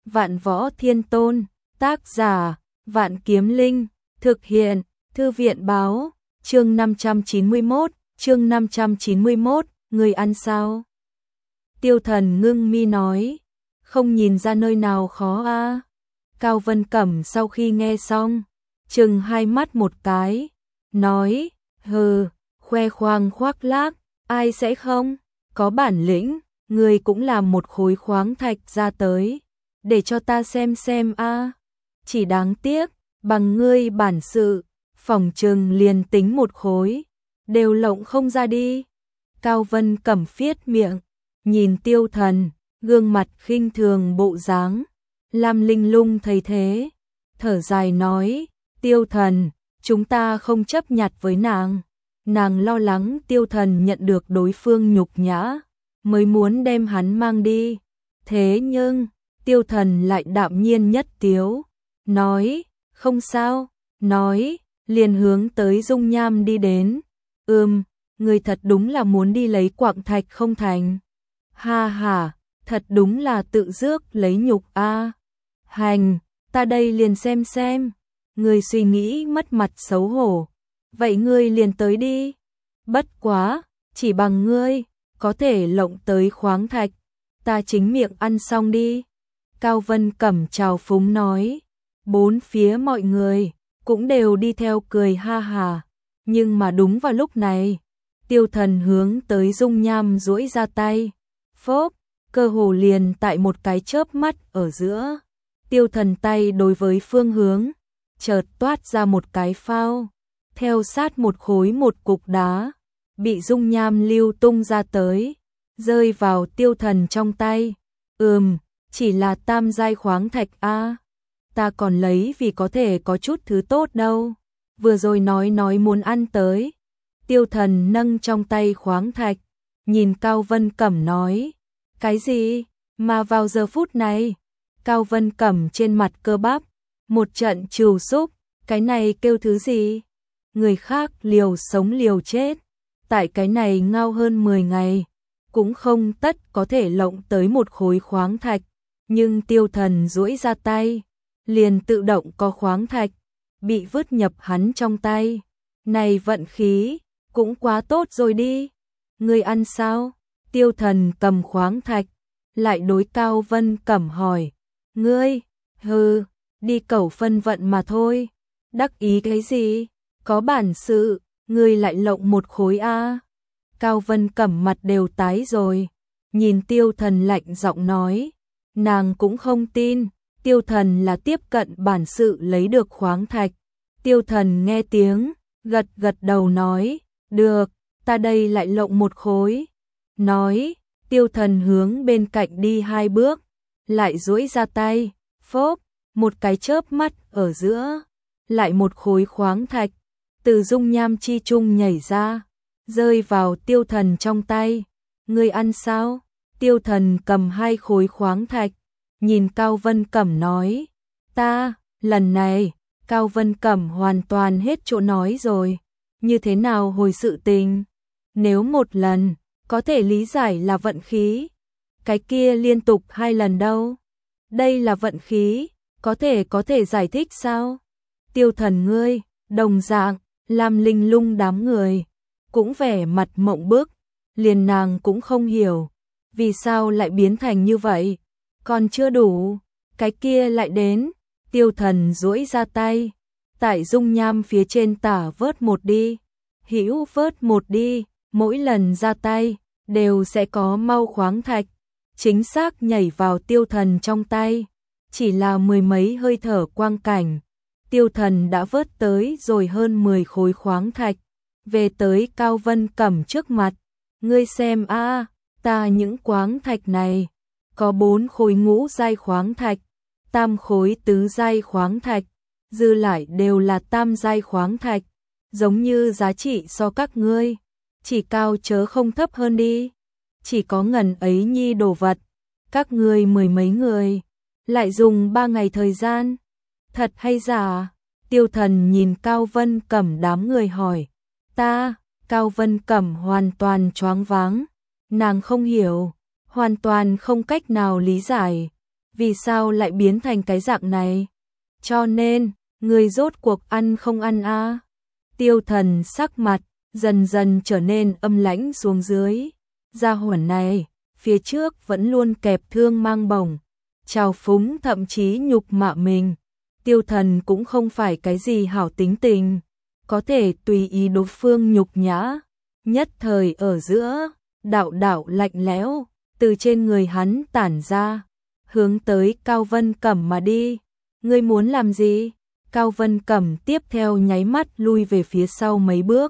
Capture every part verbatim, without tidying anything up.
Vạn Võ Thiên Tôn, tác giả, Vạn Kiếm Linh, thực hiện, Thư viện báo, chương năm trăm chín mươi mốt, chương năm trăm chín mươi mốt, người ăn sao? Tiêu Thần ngưng mi nói, không nhìn ra nơi nào khó a. À. Cao Vân Cẩm sau khi nghe xong, chừng hai mắt một cái, nói, hừ, khoe khoang khoác lác, ai sẽ không, có bản lĩnh, người cũng làm một khối khoáng thạch ra tới, để cho ta xem xem a. À. Chỉ đáng tiếc, bằng ngươi bản sự, phỏng chừng liền tính một khối, đều lộng không ra đi. Cao Vân Cẩm phiết miệng, nhìn Tiêu Thần, gương mặt khinh thường bộ dáng. Lam Linh Lung thấy thế, thở dài nói, Tiêu Thần, chúng ta không chấp nhặt với nàng. Nàng lo lắng Tiêu Thần nhận được đối phương nhục nhã, mới muốn đem hắn mang đi. Thế nhưng, Tiêu Thần lại đạm nhiên nhất tiếu, nói, không sao, nói, liền hướng tới Dung Nham đi đến. Ừm, người thật đúng là muốn đi lấy quặng thạch không thành. Ha ha, thật đúng là tự rước lấy nhục a. À. Hành, ta đây liền xem xem. Người suy nghĩ mất mặt xấu hổ. Vậy ngươi liền tới đi. Bất quá, chỉ bằng ngươi, có thể lộng tới khoáng thạch. Ta chính miệng ăn xong đi. Cao Vân Cẩm trào phúng nói. Bốn phía mọi người cũng đều đi theo cười ha hà. Nhưng mà đúng vào lúc này, Tiêu Thần hướng tới Dung Nham duỗi ra tay. Phốp, cơ hồ liền tại một cái chớp mắt ở giữa. Tiêu Thần tay đối với phương hướng, chợt toát ra một cái phao, theo sát một khối một cục đá, bị Dung Nham lưu tung ra tới, rơi vào Tiêu Thần trong tay. Ừm, chỉ là tam giai khoáng thạch a. À. Ta còn lấy vì có thể có chút thứ tốt đâu. Vừa rồi nói nói muốn ăn tới. Tiêu Thần nâng trong tay khoáng thạch, nhìn Cao Vân Cẩm nói, cái gì? Mà vào giờ phút này, Cao Vân Cẩm trên mặt cơ bắp, một trận trừu xúc, cái này kêu thứ gì? Người khác liều sống liều chết, tại cái này ngao hơn mười ngày, cũng không tất có thể lộng tới một khối khoáng thạch, nhưng Tiêu Thần duỗi ra tay, liền tự động có khoáng thạch, bị vứt nhập hắn trong tay. Này vận khí, cũng quá tốt rồi đi. Ngươi ăn sao? Tiêu Thần cầm khoáng thạch, lại đối Cao Vân Cẩm hỏi. Ngươi, hừ, đi cẩu phân vận mà thôi. Đắc ý cái gì? Có bản sự, ngươi lại lộng một khối a. Cao Vân Cẩm mặt đều tái rồi, nhìn Tiêu Thần lạnh giọng nói, nàng cũng không tin, Tiêu Thần là tiếp cận bản sự lấy được khoáng thạch. Tiêu Thần nghe tiếng, gật gật đầu nói, được, ta đây lại lộng một khối. Nói, Tiêu Thần hướng bên cạnh đi hai bước, lại duỗi ra tay, phốp, một cái chớp mắt ở giữa, lại một khối khoáng thạch, từ Dung Nham chi trung nhảy ra, rơi vào Tiêu Thần trong tay. Ngươi ăn sao? Tiêu Thần cầm hai khối khoáng thạch, nhìn Cao Vân Cẩm nói, ta, lần này, Cao Vân Cẩm hoàn toàn hết chỗ nói rồi, như thế nào hồi sự tình? Nếu một lần, có thể lý giải là vận khí, cái kia liên tục hai lần đâu? Đây là vận khí, có thể có thể giải thích sao? Tiêu Thần ngươi, đồng dạng, Lam Linh Lung đám người, cũng vẻ mặt mộng bức, liền nàng cũng không hiểu, vì sao lại biến thành như vậy, còn chưa đủ, cái kia lại đến. Tiêu Thần duỗi ra tay, tại Dung Nham phía trên tả vớt một đi, hữu vớt một đi, mỗi lần ra tay, đều sẽ có mau khoáng thạch, chính xác nhảy vào Tiêu Thần trong tay, chỉ là mười mấy hơi thở quang cảnh, Tiêu Thần đã vớt tới rồi hơn mười khối khoáng thạch, về tới Cao Vân Cẩm trước mặt, ngươi xem a, ta những khoáng thạch này, có bốn khối ngũ giai khoáng thạch, tam khối tứ giai khoáng thạch, dư lại đều là tam giai khoáng thạch, giống như giá trị so các ngươi, chỉ cao chớ không thấp hơn đi, chỉ có ngần ấy nhi đồ vật, các ngươi mười mấy người, lại dùng ba ngày thời gian, thật hay giả? Tiêu Thần nhìn Cao Vân Cẩm đám người hỏi, ta, Cao Vân Cẩm hoàn toàn choáng váng, nàng không hiểu, hoàn toàn không cách nào lý giải, vì sao lại biến thành cái dạng này? Cho nên, người rốt cuộc ăn không ăn a? À? Tiêu Thần sắc mặt dần dần trở nên âm lãnh xuống dưới. Gia hỏa này, phía trước vẫn luôn kẹp thương mang bổng, trào phúng thậm chí nhục mạ mình. Tiêu Thần cũng không phải cái gì hảo tính tình, có thể tùy ý đối phương nhục nhã. Nhất thời ở giữa, đạo đạo lạnh lẽo từ trên người hắn tản ra, hướng tới Cao Vân Cẩm mà đi. Ngươi muốn làm gì? Cao Vân Cẩm tiếp theo nháy mắt lui về phía sau mấy bước.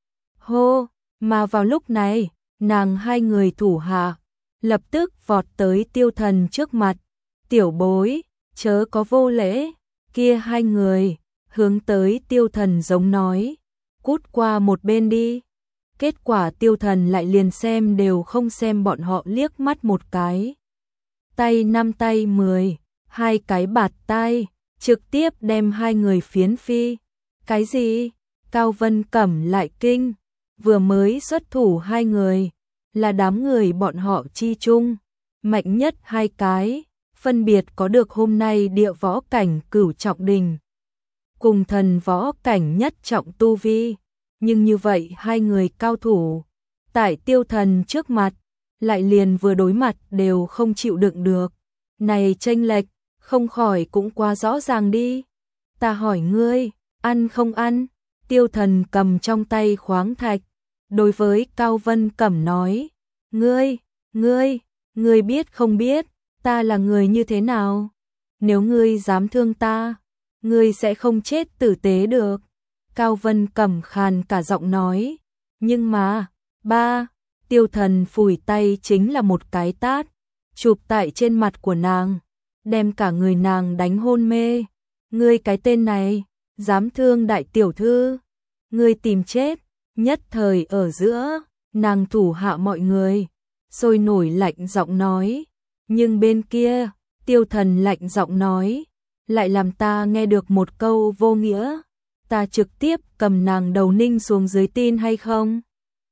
Hô, mà vào lúc này, nàng hai người thủ hạ lập tức vọt tới Tiêu Thần trước mặt. Tiểu bối, chớ có vô lễ. Kia hai người hướng tới Tiêu Thần giống nói, cút qua một bên đi. Kết quả Tiêu Thần lại liền xem đều không xem bọn họ liếc mắt một cái. Tay năm tay mười, hai cái bạt tay, trực tiếp đem hai người phiến phi. Cái gì? Cao Vân Cẩm lại kinh, vừa mới xuất thủ hai người, là đám người bọn họ chi chung, mạnh nhất hai cái, phân biệt có được hôm nay địa võ cảnh cửu trọng đình, cùng thần võ cảnh nhất trọng tu vi. Nhưng như vậy hai người cao thủ, tại Tiêu Thần trước mặt, lại liền vừa đối mặt đều không chịu đựng được. Này chênh lệch, không khỏi cũng quá rõ ràng đi. Ta hỏi ngươi, ăn không ăn? Tiêu Thần cầm trong tay khoáng thạch, đối với Cao Vân Cẩm nói, ngươi, ngươi, ngươi biết không biết, ta là người như thế nào? Nếu ngươi dám thương ta, ngươi sẽ không chết tử tế được. Cao Vân Cẩm khàn cả giọng nói, nhưng mà, ba, Tiêu Thần phủi tay chính là một cái tát, chụp tại trên mặt của nàng, đem cả người nàng đánh hôn mê. Ngươi cái tên này, dám thương đại tiểu thư, ngươi tìm chết. Nhất thời ở giữa, nàng thủ hạ mọi người, sôi nổi lạnh giọng nói, nhưng bên kia, Tiêu Thần lạnh giọng nói, lại làm ta nghe được một câu vô nghĩa. Ta trực tiếp cầm nàng đầu ninh xuống dưới tin hay không?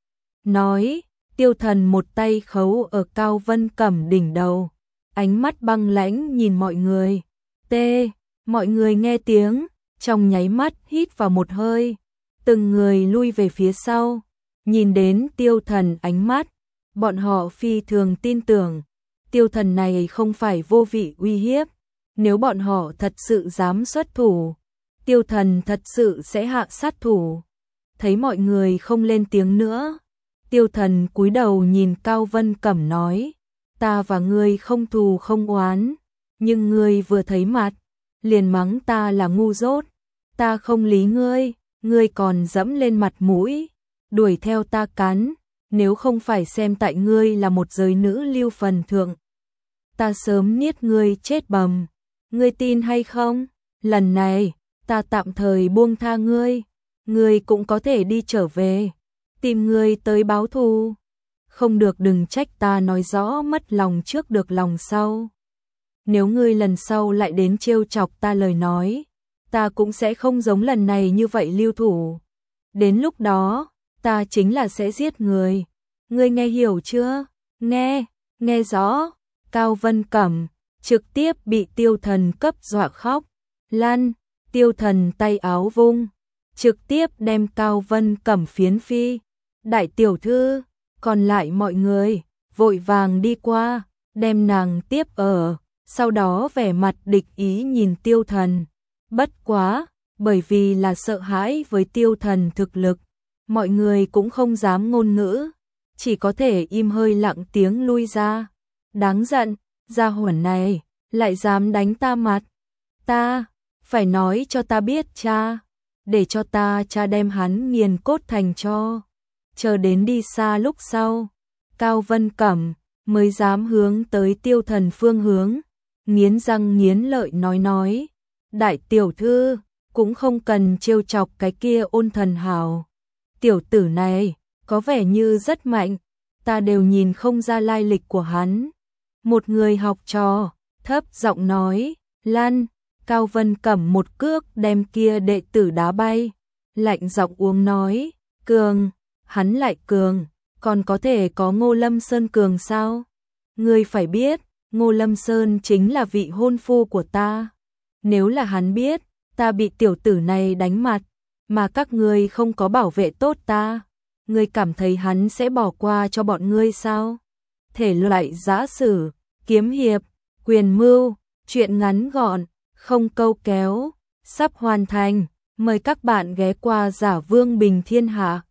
Nói, Tiêu Thần một tay khấu ở Cao Vân Cẩm đỉnh đầu, ánh mắt băng lãnh nhìn mọi người. Tê, mọi người nghe tiếng, trong nháy mắt hít vào một hơi, từng người lui về phía sau, nhìn đến Tiêu Thần ánh mắt, bọn họ phi thường tin tưởng, Tiêu Thần này không phải vô vị uy hiếp, nếu bọn họ thật sự dám xuất thủ, Tiêu Thần thật sự sẽ hạ sát thủ. Thấy mọi người không lên tiếng nữa, Tiêu Thần cúi đầu nhìn Cao Vân Cẩm nói, ta và ngươi không thù không oán, nhưng ngươi vừa thấy mặt, liền mắng ta là ngu dốt, ta không lý ngươi, ngươi còn dẫm lên mặt mũi, đuổi theo ta cắn, nếu không phải xem tại ngươi là một giới nữ lưu phần thượng, ta sớm niết ngươi chết bầm, ngươi tin hay không? Lần này, ta tạm thời buông tha ngươi, ngươi cũng có thể đi trở về, tìm ngươi tới báo thù. Không được đừng trách ta nói rõ mất lòng trước được lòng sau. Nếu ngươi lần sau lại đến trêu chọc ta lời nói, ta cũng sẽ không giống lần này như vậy lưu thủ. Đến lúc đó, ta chính là sẽ giết người. Ngươi nghe hiểu chưa? Nghe, nghe rõ. Cao Vân Cẩm trực tiếp bị Tiêu Thần cấp dọa khóc. Lăn, Tiêu Thần tay áo vung, trực tiếp đem Cao Vân Cẩm phiến phi. Đại tiểu thư, còn lại mọi người, vội vàng đi qua, đem nàng tiếp ở, sau đó vẻ mặt địch ý nhìn Tiêu Thần. Bất quá, bởi vì là sợ hãi với Tiêu Thần thực lực, mọi người cũng không dám ngôn ngữ, chỉ có thể im hơi lặng tiếng lui ra. Đáng giận, gia hỏa này, lại dám đánh ta mặt. Ta, phải nói cho ta biết cha, để cho ta cha đem hắn nghiền cốt thành cho. Chờ đến đi xa lúc sau, Cao Vân Cẩm mới dám hướng tới Tiêu Thần phương hướng, nghiến răng nghiến lợi nói nói, đại tiểu thư, cũng không cần trêu chọc cái kia Ôn Thần Hào. Tiểu tử này, có vẻ như rất mạnh, ta đều nhìn không ra lai lịch của hắn. Một người học trò, thấp giọng nói, lăn. Cao Vân Cẩm một cước đem kia đệ tử đá bay, lạnh giọng uống nói, cường, hắn lại cường, còn có thể có Ngô Lâm Sơn cường sao? Ngươi phải biết, Ngô Lâm Sơn chính là vị hôn phu của ta. Nếu là hắn biết, ta bị tiểu tử này đánh mặt, mà các ngươi không có bảo vệ tốt ta, ngươi cảm thấy hắn sẽ bỏ qua cho bọn ngươi sao? Thể loại giã sử, kiếm hiệp, quyền mưu, truyện ngắn gọn, không câu kéo, sắp hoàn thành. Mời các bạn ghé qua Giả Vương Bình Thiên Hạ.